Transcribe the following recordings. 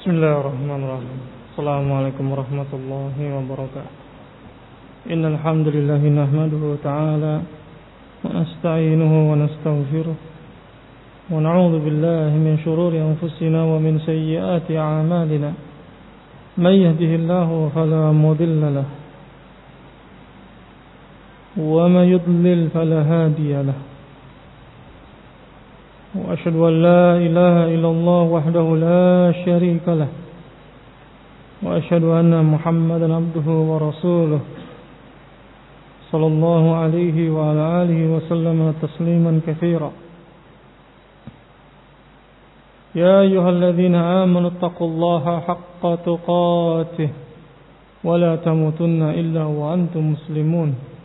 Bismillahirrahmanirrahim. Assalamualaikum warahmatullahi wabarakatuh. Innal hamdalillah nahmaduhu ta'ala wa nasta'inuhu wa nastaghfiruh wa na'udzu billahi min shururi anfusina wa min sayyiati a'malina. May yahdihillahu fala mudilla lahu wa may yudlil fala hadiya lahu. وأشهد أن لا إله إلا الله وحده لا شريك له وأشهد أن محمدا عبده ورسوله صلى الله عليه وعلى آله وسلم تسليما كثيرا. يا أيها الذين آمنوا اتقوا الله حق تقاته ولا تموتن إلا وأنتم مسلمون.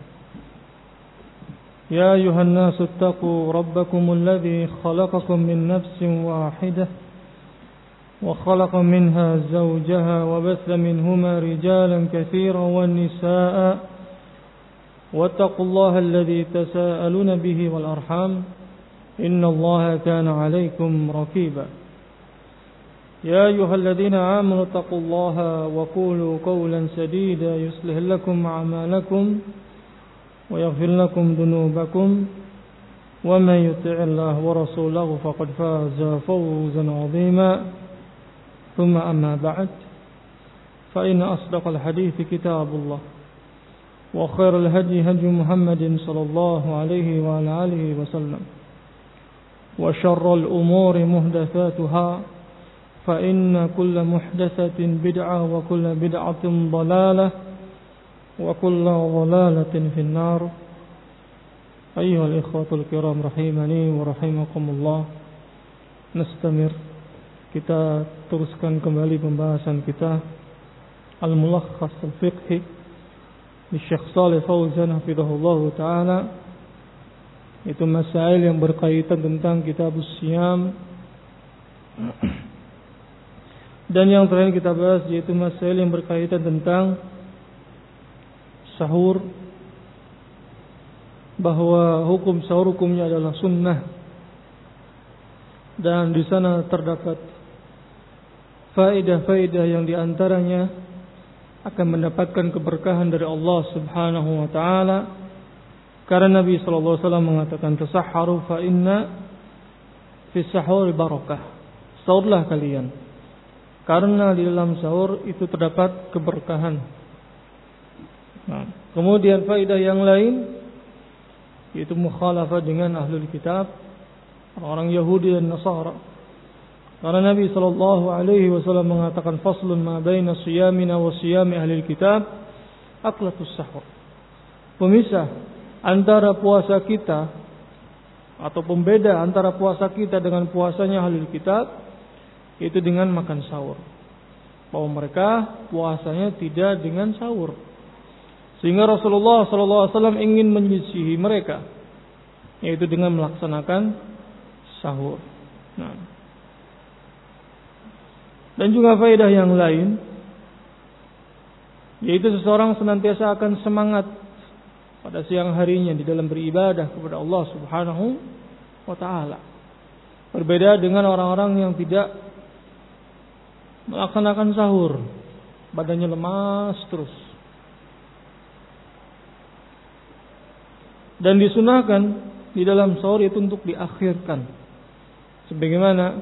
يا أيها الناس اتقوا ربكم الذي خلقكم من نفس واحدة وخلق منها زوجها وبث منهما رجالا كثيرا والنساء واتقوا الله الذي تساءلون به والأرحام إن الله كان عليكم رقيبا. يا أيها الذين آمنوا اتقوا الله وقولوا قولا سديدا يصلح لكم أعمالكم ويغفر لكم ذنوبكم ومن يطع الله ورسوله فقد فاز فوزا عظيما. ثم أما بعد فإن أصدق الحديث كتاب الله وخير الهدي هدي محمد صلى الله عليه وعلى آله وسلم وشر الأمور محدثاتها فإن كل محدثة بدعة وكل بدعة ضلالة وكل ضلالة في النار. أيها الإخوة الكرام رحمني ورحمكم الله. Nastamir, kita teruskan kembali pembahasan kita Al-Mulakhas Al-Fiqhi di Syekh Shalih Fauzan hafizahullah ta'ala. Itu masail yang berkaitan tentang Kitabus Siyam. Dan yang terakhir kita bahas yaitu masail yang berkaitan tentang sahur, bahwa hukum sahur hukumnya adalah sunnah, dan di sana terdapat faedah-faedah yang diantaranya akan mendapatkan keberkahan dari Allah Subhanahu wa taala. Karena Nabi sallallahu alaihi wasallam mengatakan tasahharu fa inna fi sahur barakah. Sahurlah kalian karena di dalam sahur itu terdapat keberkahan. Nah, kemudian faedah yang lain yaitu mukhalafah dengan ahlul kitab, orang Yahudi dan Nasara. Karena Nabi sallallahu alaihi wasallam mengatakan faslun ma baina siyamina wa siyami ahlil kitab aqlatus sahur. Pemisah antara puasa kita atau pembeda antara puasa kita dengan puasanya ahlul kitab yaitu dengan makan sahur. Bahwa mereka puasanya tidak dengan sahur. Sehingga Rasulullah SAW ingin menyisihi mereka, yaitu dengan melaksanakan sahur. Nah. Dan juga faedah yang lain, yaitu seseorang senantiasa akan semangat pada siang harinya di dalam beribadah kepada Allah Subhanahu wa ta'ala. Berbeda dengan orang-orang yang tidak melaksanakan sahur, badannya lemas terus. Dan disunahkan di dalam sahur itu untuk diakhirkan. Sebagaimana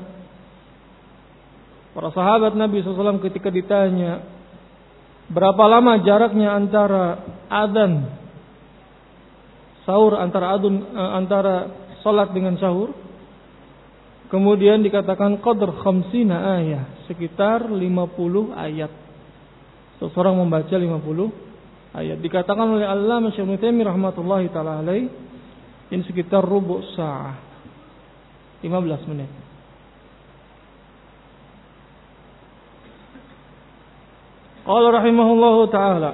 para sahabat Nabi SAW ketika ditanya berapa lama jaraknya antara adzan sahur, antara salat dengan sahur, kemudian dikatakan qadr 50 ayat, sekitar 50 ayat. Seseorang membaca 50 ayat. Dikatakan oleh Allamah Syekh Utsaimin rahmatullahi taala alaih, ini sekitar rubu' sa'ah, 15 menit. Qala rahimahullahu taala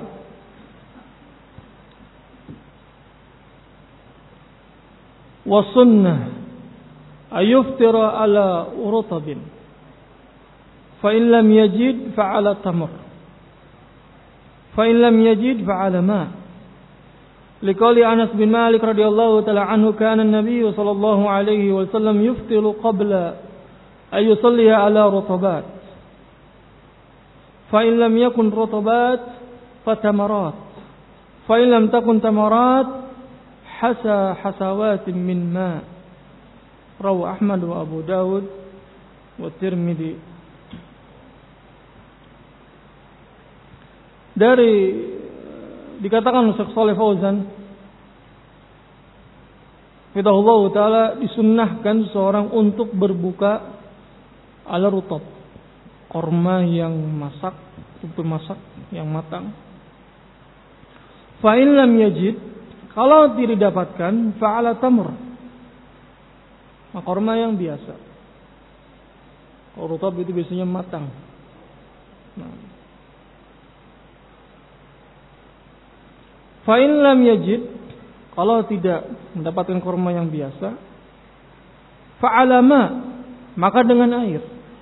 wa sunnah ayuftira ala urtabin fa in lam yajid fa ala tamr فإن لم يجد فعلى ماء لقول أنس بن مالك رضي الله تعالى عنه كان النبي صلى الله عليه وسلم يفطر قبل أن يصلي على رطبات Fa in lam yakun rutabat fatamarat. Fa in lam takun tamarat hasawatin min ma. Rawahu Ahmad wa Abu Dawud wa Tirmidzi. Dikatakan Syekh Shalih Fauzan Fidahullah Ta'ala, disunnahkan seorang untuk berbuka ala rutab, korma yang masak, yang matang. Fa in lam yajid, kalau tidak didapatkan, fa ala tamr, korma yang biasa. Kalau rutab itu biasanya matang. Fa in lam yajid, kalau tidak mendapatkan korma yang biasa, fa'alama, maka dengan air.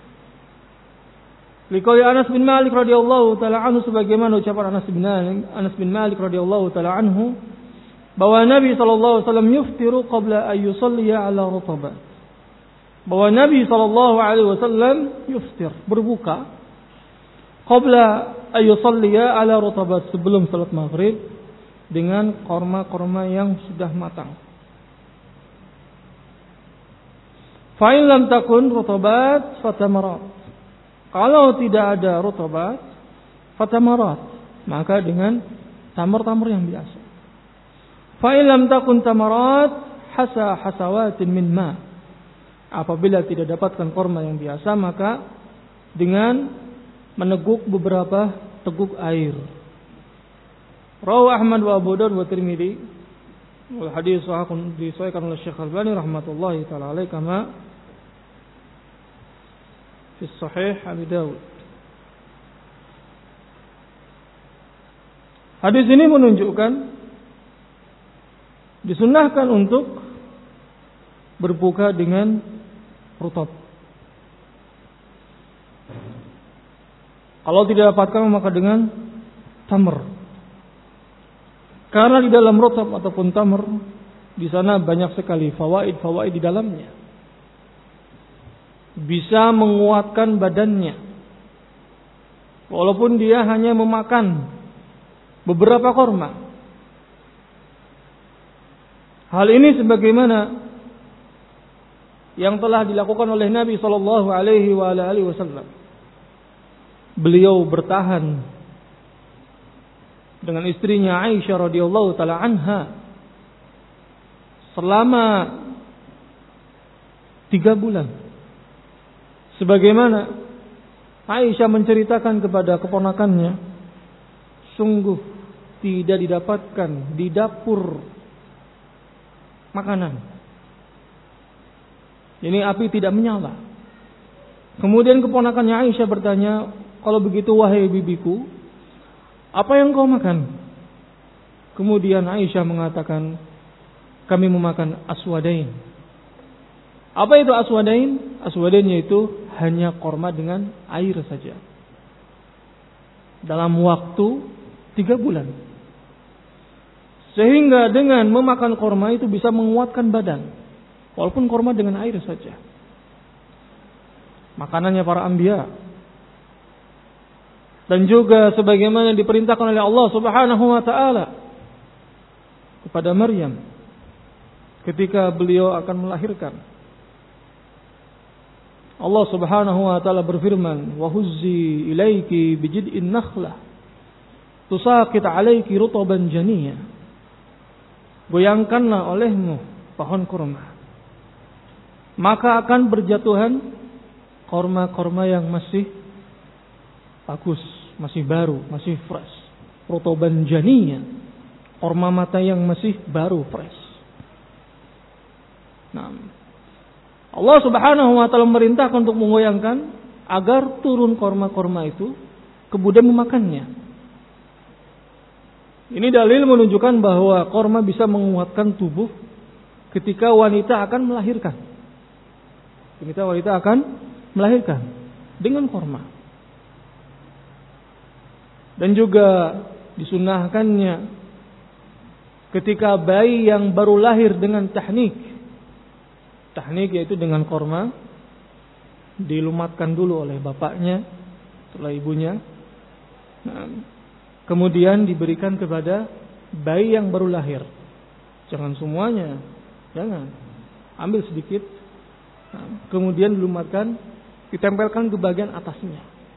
Liqauli Anas bin Malik radhiyallahu taala anhu, sebagaimana ucapan Anas bin Malik radhiyallahu taala anhu, bahwa Nabi sallallahu alaihi wasallam yuftiru qabla an yusalliya ala rutabat. Bahwa Nabi sallallahu alaihi wasallam yuftir, berbuka qabla an yusalliya ala rutabat, sebelum salat maghrib, dengan korma-korma yang sudah matang. Fa in lam takun rutabat fatamarat. Kalau tidak ada rutabat, fatamarat, maka dengan tamar-tamar yang biasa. Fa in lam takun tamarat hasawatin min ma. Apabila tidak dapatkan korma yang biasa, maka dengan meneguk beberapa teguk air. Rawahu Ahmad wa Abu Dawud wa Tirmidzi. Wal hadis sahih disahihkan oleh Syekh Albani rahmatullahi taala alaihi kama fi sahih Abi Dawud. Hadis ini menunjukkan disunnahkan untuk berbuka dengan rutab. Kalau tidak dapatkan, maka dengan tamr. Karena di dalam rutab ataupun tamr, di sana banyak sekali fawaid di dalamnya. Bisa menguatkan badannya. Walaupun dia hanya memakan beberapa korma. Hal ini sebagaimana yang telah dilakukan oleh Nabi sallallahu alaihi wasallam. Beliau bertahan dengan istrinya Aisyah radhiyallahu taala anha selama 3 bulan. Sebagaimana Aisyah menceritakan kepada keponakannya, sungguh tidak didapatkan di dapur makanan. Ini api tidak menyala. Kemudian keponakannya Aisyah bertanya, kalau begitu wahai bibiku, apa yang kau makan? Kemudian Aisyah mengatakan, kami memakan aswadain. Apa itu aswadain? Aswadain yaitu hanya korma dengan air saja. Dalam waktu 3 bulan. Sehingga dengan memakan korma itu bisa menguatkan badan. Walaupun korma dengan air saja. Makanannya para anbiya. Dan juga sebagaimana diperintahkan oleh Allah Subhanahu wa taala kepada Maryam ketika beliau akan melahirkan. Allah Subhanahu wa taala berfirman, "Wa huzzi ilaiki bijid'in nakhlah tusaqit 'alaiki rutaban janiyya." Goyangkanlah olehmu pohon kurma, maka akan berjatuhan korma-korma yang masih bagus, masih baru, masih fresh. Rutaban janiyya, korma mata yang masih baru, fresh. Nah, Allah Subhanahu wa taala memerintahkan untuk menggoyangkan agar turun korma-korma itu, kemudian memakannya. Ini dalil menunjukkan bahwa korma bisa menguatkan tubuh ketika wanita akan melahirkan. Ketika wanita akan melahirkan dengan korma. Dan juga disunahkannya ketika bayi yang baru lahir dengan tahnik. Tahnik yaitu dengan korma, dilumatkan dulu oleh bapaknya, setelah ibunya, Nah, kemudian diberikan kepada bayi yang baru lahir. Jangan semuanya, jangan. Ambil sedikit, nah, kemudian dilumatkan, ditempelkan ke bagian atasnya.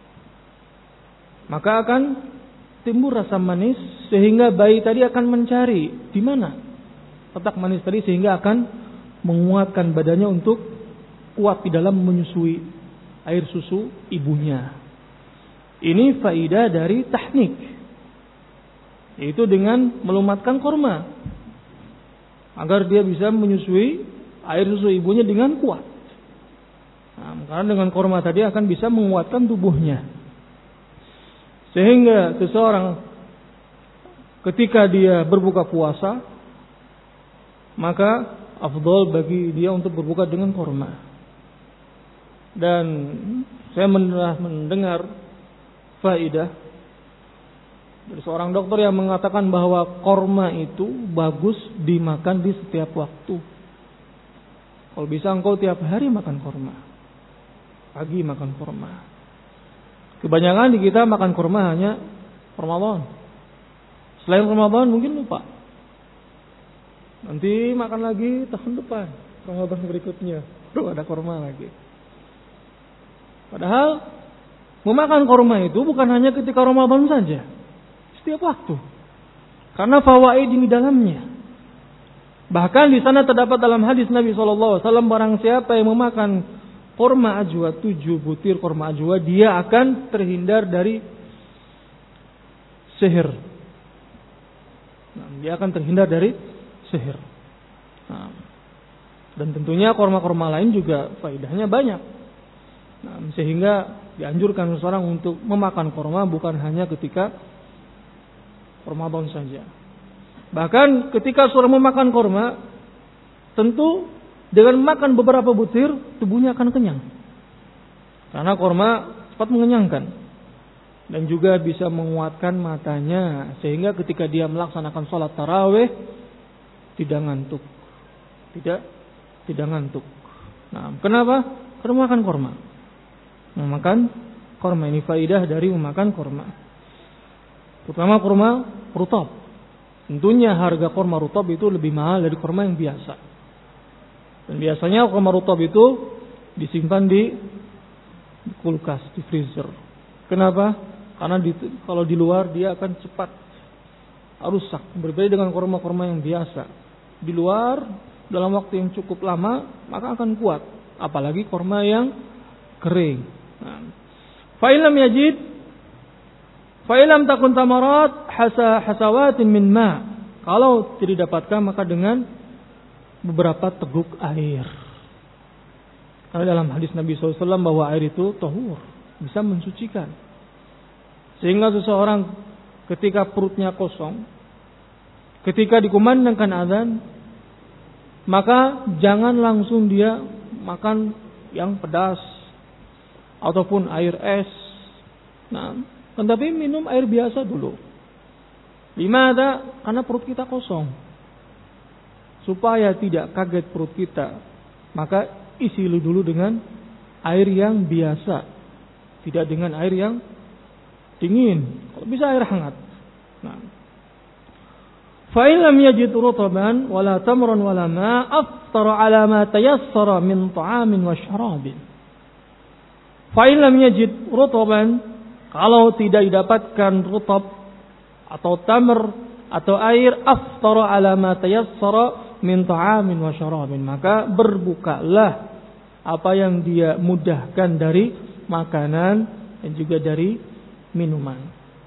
Maka akan timbul rasa manis sehingga bayi tadi akan mencari di mana letak manis tadi, sehingga akan menguatkan badannya untuk kuat di dalam menyusui air susu ibunya. Ini faidah dari teknik, yaitu dengan melumatkan korma agar dia bisa menyusui air susu ibunya dengan kuat. Nah, karena dengan korma tadi akan bisa menguatkan tubuhnya, sehingga seseorang ketika dia berbuka puasa, maka afdal bagi dia untuk berbuka dengan korma. Dan saya mendengar faidah dari seorang dokter yang mengatakan bahwa korma itu bagus dimakan di setiap waktu. Kalau bisa engkau tiap hari makan korma, pagi makan korma. Kebanyakan di kita makan korma hanya Ramadan. Selain Ramadan mungkin lupa. Nanti makan lagi tahun depan, Ramadan berikutnya baru ada korma lagi. Padahal memakan korma itu bukan hanya ketika Ramadan saja, setiap waktu. Karena fawaid di dalamnya. Bahkan di sana terdapat dalam hadis Nabi SAW, barang siapa yang memakan korma ajwa, 7 butir korma ajwa, dia akan terhindar dari sihir. Nah, dia akan terhindar dari sihir. Nah, dan tentunya korma-korma lain juga faedahnya banyak. Nah, sehingga dianjurkan seseorang untuk memakan korma bukan hanya ketika Ramadan saja. Bahkan ketika seorang memakan korma, tentu dengan makan beberapa butir tubuhnya akan kenyang. Karena korma cepat mengenyangkan dan juga bisa menguatkan matanya, sehingga ketika dia melaksanakan sholat tarawih tidak ngantuk. Tidak ngantuk. Nah, kenapa? Karena makan korma. Memakan korma ini faidah dari memakan korma. Terutama korma rutab. Tentunya harga korma rutab itu lebih mahal dari korma yang biasa. Dan biasanya korma rutab itu disimpan di kulkas, di freezer. Kenapa? Karena kalau di luar dia akan cepat rusak. Berbeda dengan korma-korma yang biasa. Di luar dalam waktu yang cukup lama maka akan kuat. Apalagi korma yang kering. Fa'ilam yajid, fa'ilam takun tamarat hasawatin min ma. Kalau tidak dapatkan maka dengan beberapa teguk air. Karena dalam hadis Nabi SAW bahwa air itu tahur, bisa mensucikan. Sehingga seseorang ketika perutnya kosong, ketika dikumandangkan azan, maka jangan langsung dia makan yang pedas ataupun air es. Nah, tetapi minum air biasa dulu. Limada? Karena perut kita kosong. Supaya tidak kaget perut kita, maka isi dulu dengan air yang biasa, tidak dengan air yang dingin. Kalau bisa air hangat. Nah, fa in lam yajid rutaban wala tamran wala ma aftara ala ma tayassara min ta'amin wa syarabin. Fa in lam yajid rutaban, kalau tidak didapatkan rutab atau tamr atau air, aftara ala ma tayassara min ta'amin wa syarabin, maka berbukalah apa yang dia mudahkan dari makanan dan juga dari minuman.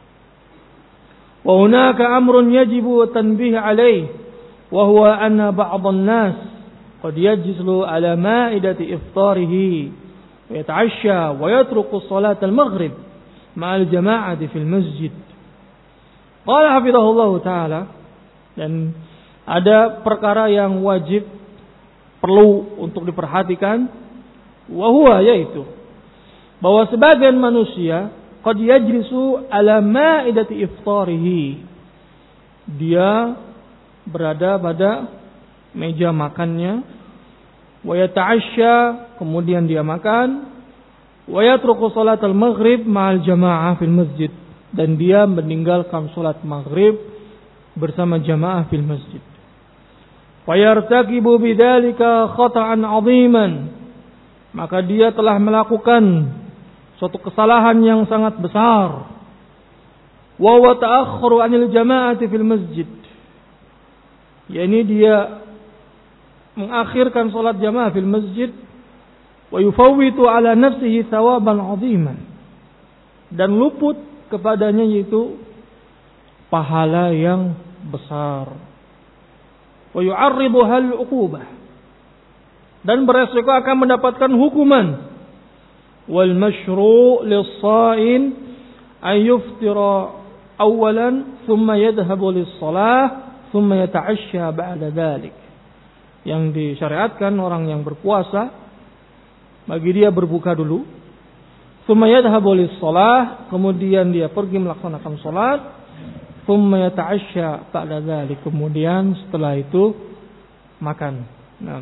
Wa hunaka amrun yajibu tanbih alaih, wa huwa anna ba'dhan nas qad yajlisu ala ma'idati iftarihi wa yata'ashsha wa yatruku salat al-maghrib ma'al jama'ati fil masjid. Qala hafizahullah ta'ala, dan ada perkara yang wajib perlu untuk diperhatikan, wa huwa, yaitu bahwa sebagian manusia qad yajlisu ala ma'idati iftarihi, dia berada pada meja makannya, wa yata'ashsha, kemudian dia makan, wa yatruku salatal maghrib ma'al jama'ah fil masjid, dan dia meninggalkan salat maghrib bersama jamaah fil masjid. Fayartakibu bidzalika khata'an 'aziman, maka dia telah melakukan suatu kesalahan yang sangat besar. Wa huwa ta'akhkharu 'anil jama'ati fil masjid, yakni dia mengakhirkan salat jamaah fil masjid. Wa yufawwitu 'ala nafsihi thawaban 'aziman, dan luput kepadanya yaitu pahala yang besar. Wa yu'arridu hal 'uqubah, dan beresiko akan mendapatkan hukuman. Wal masyru' lis-sha'im an yuftira awalan thumma yadhhabu lis-shalah thumma yata'ashsha ba'da dhalik. Yang disyariatkan orang yang berpuasa, bagi dia berbuka dulu, thumma yadhhabu lis-shalah, kemudian dia pergi melaksanakan salat, thumma yata'ashsha ba'da dhalik, kemudian setelah itu makan. Nah,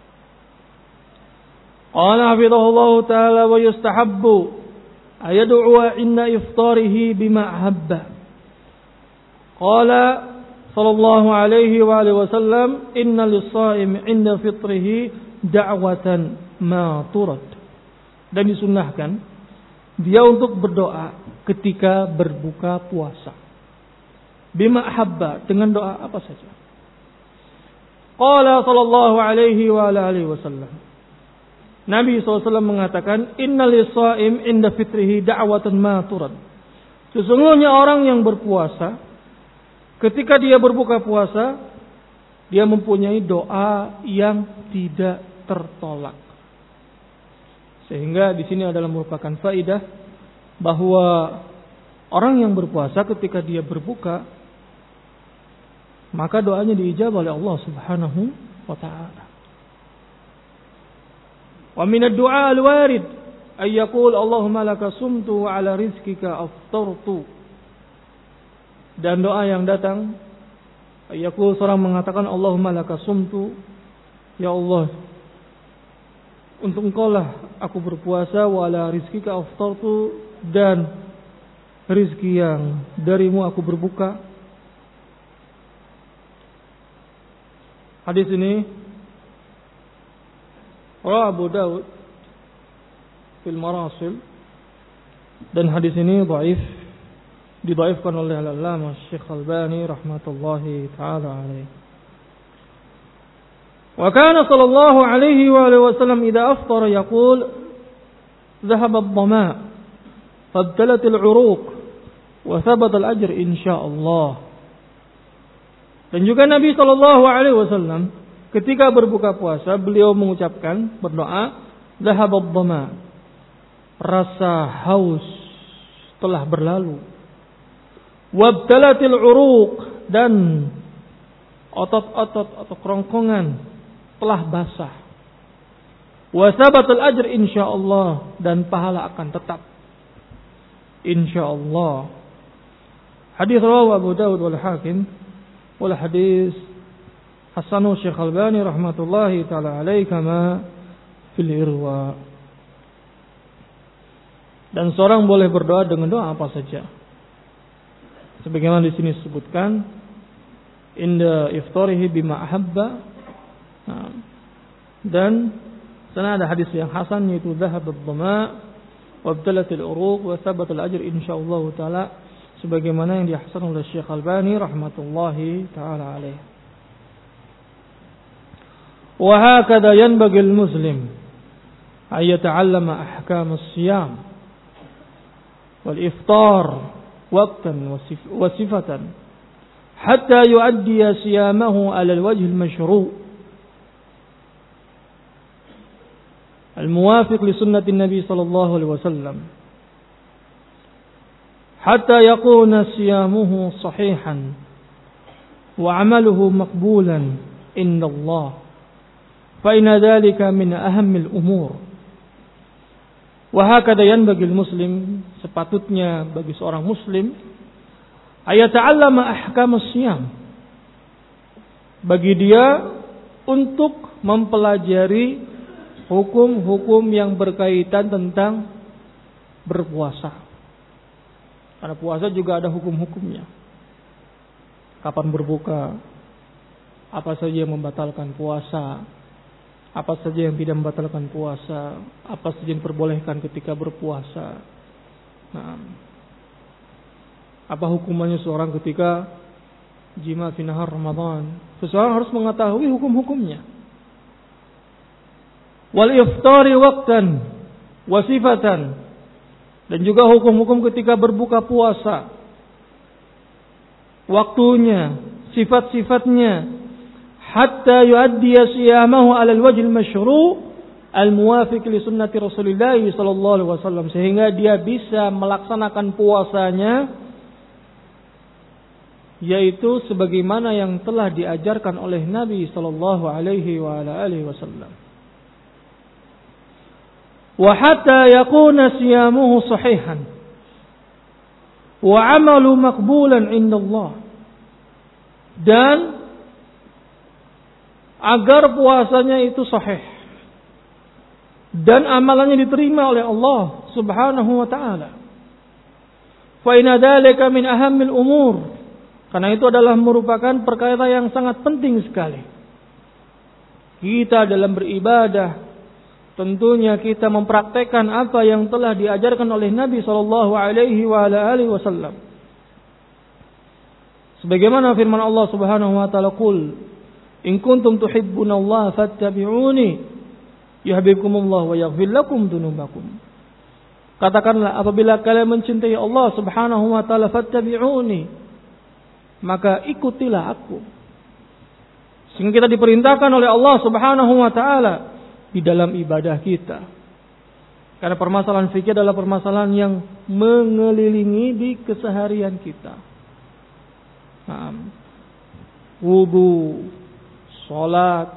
qala hafizahullahu ta'ala wa yustahabbu ayad'uwa inna iftarihi bima ahabba. Qala sallallahu alaihi wa alihi wasallam, inna lis-sha'im 'inda fitrihi da'watan ma turad. Dan disunnahkan dia untuk berdoa ketika berbuka puasa. Bima ahabba, dengan doa apa saja. Qala sallallahu alaihi wa alihi wasallam, Nabi SAW mengatakan, inna lis-sha'im 'inda fitrihi da'watan ma turad. Sesungguhnya orang yang berpuasa, ketika dia berbuka puasa, dia mempunyai doa yang tidak tertolak. Sehingga di sini adalah merupakan faidah bahwa orang yang berpuasa ketika dia berbuka, maka doanya diijabah oleh Allah Subhanahu wa ta'ala. Wa min ad-du'a al-warid ay yaqul Allahumma laka sumtu wa ala rizqika aftartu. Dan doa yang datang, ay yaqul, seorang mengatakan Allahumma laka sumtu, ya Allah, untuk Engkau lah aku berpuasa, wa ala rizqika aftartu, dan rizki yang darimu aku berbuka. Hadis ini Abu Dawud fil Marasil, dan hadis ini dhaif, didhaifkan oleh Al-Allamah Syekh Albani rahmatullahi taala alaihi. Wa kana sallallahu alaihi wa alihi wasallam idza aftara yaqul dhahaba ad-dhama fabtalat al-uruq wa thabata al-ajr insyaallah. Dan juga Nabi sallallahu alaihi wasallam ketika berbuka puasa, beliau mengucapkan, berdoa, dhahaba ad-dhama, rasa haus telah berlalu, wabtalatil uruq, dan otot-otot atau kerongkongan telah basah, wa thabatal ajr insyaallah, dan pahala akan tetap insyaallah. Hadis rawahu Abu Dawud wal Hakim, wal hadis hasanu Syekh Albani rahmatullahi taala alaihi kama fil irwa. Dan seorang boleh berdoa dengan doa apa saja, sebagaimana di sini disebutkan, inda iftarihi bima ahabba. Dan sana ada hadis yang hasan, yaitu dhahab ad-dhama wabtalatil uruq wa thabata al-ajr insyaallah taala, sebagaimana yang dihasan oleh Syekh Albani rahmatullahi taala alaihi. Wa hakadha yanbaghi al-muslim ay yata'allama ahkam as-siyam wal iftar waqtan wa sifatan hatta yu'addi siyamahu ala al-wajh al-mashru' al-muwafiq li sunnati an-nabi sallallahu alaihi wasallam, hatta yakuna siyamuhu sahihan wa amaluhu maqbulan inda Allah, fa inna dhalika min ahammil umur. Wa hakadha yanbaghi al-muslim, sepatutnya bagi seorang muslim, ayata'allama ahkam as-siyam, bagi dia untuk mempelajari hukum-hukum yang berkaitan tentang berpuasa. Karena puasa juga ada hukum-hukumnya. Kapan berbuka, apa saja yang membatalkan puasa, apa saja yang tidak membatalkan puasa, apa saja yang diperbolehkan ketika berpuasa. Nah, apa hukumannya seorang ketika jima fi nahar Ramadan? Seseorang harus mengetahui hukum-hukumnya. Wal iftari waqtan wa sifatan, dan juga hukum-hukum ketika berbuka puasa, waktunya, sifat-sifatnya, hatta yuaddiya siyamahu 'ala al-wajh al-masyru' al-muwafiq li sunnati Rasulillah sallallahu alaihi wasallam, sehingga dia bisa melaksanakan puasanya yaitu sebagaimana yang telah diajarkan oleh Nabi sallallahu alaihi wasallam. Wa hatta yakuna siyamuhu sahihan wa 'amalu maqbulan 'inda Allah, dan agar puasanya itu sahih dan amalannya diterima oleh Allah Subhanahu wa taala. Fa inna dzalika min ahammil umur, karena itu adalah merupakan perkara yang sangat penting sekali. Kita dalam beribadah, tentunya kita mempraktekkan apa yang telah diajarkan oleh Nabi sallallahu alaihi wasallam. Sebagaimana firman Allah Subhanahu wa taala, "Qul in kuntum tuhibbunallaha fattabi'uni yuhibbukumullah wa yaghfir lakum dzunubakum." Katakanlah, apabila kalian mencintai Allah Subhanahu wa taala, fattabi'uni, maka ikutilah aku. Sehingga kita diperintahkan oleh Allah Subhanahu wa taala di dalam ibadah kita. Karena permasalahan fikih adalah permasalahan yang mengelilingi di keseharian kita. Wudu, sholat,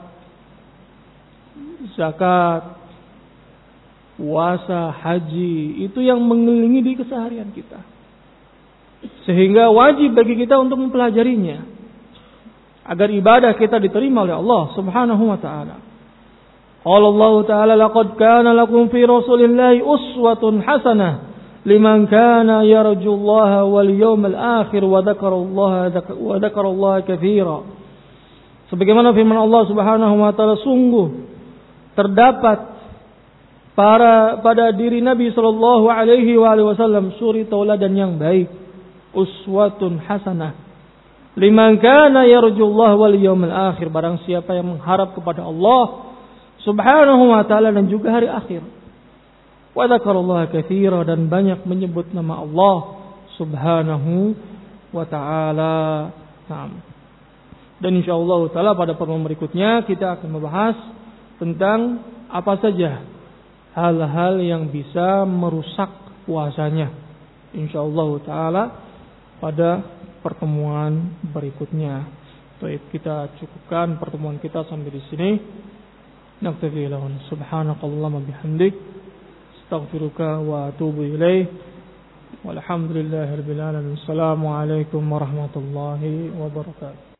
zakat, puasa, haji, itu yang mengelilingi di keseharian kita. Sehingga wajib bagi kita untuk mempelajarinya agar ibadah kita diterima oleh Allah Subhanahu wa taala. Qala Allah Ta'ala, laqad kana lakum fi Rasulillahi uswatun hasanah liman kana yarjullaha wal yawmal akhir wa dzakarallaha katsira. Sebagaimana firman Allah Subhanahu wa taala, sungguh terdapat pada diri Nabi sallallahu alaihi wasallam suri tauladan yang baik, uswatun hasanah liman kana yarjullaha wal yawmal akhir, barang siapa yang mengharap kepada Allah Subhanahu wa ta'ala dan juga hari akhir. Wa dzakarallaha katsira, dan banyak menyebut nama Allah Subhanahu wa ta'ala. Dan insyaallah taala pada pertemuan berikutnya kita akan membahas tentang apa saja hal-hal yang bisa merusak puasanya. Insyaallah taala pada pertemuan berikutnya. Baik, kita cukupkan pertemuan kita sampai di sini. Naktafi lahun subhanakallahumma bihamdik astaghfiruka wa atubu ilaih walhamdulillahi rabbil alamin. Assalamualaikum warahmatullahi wabarakatuh.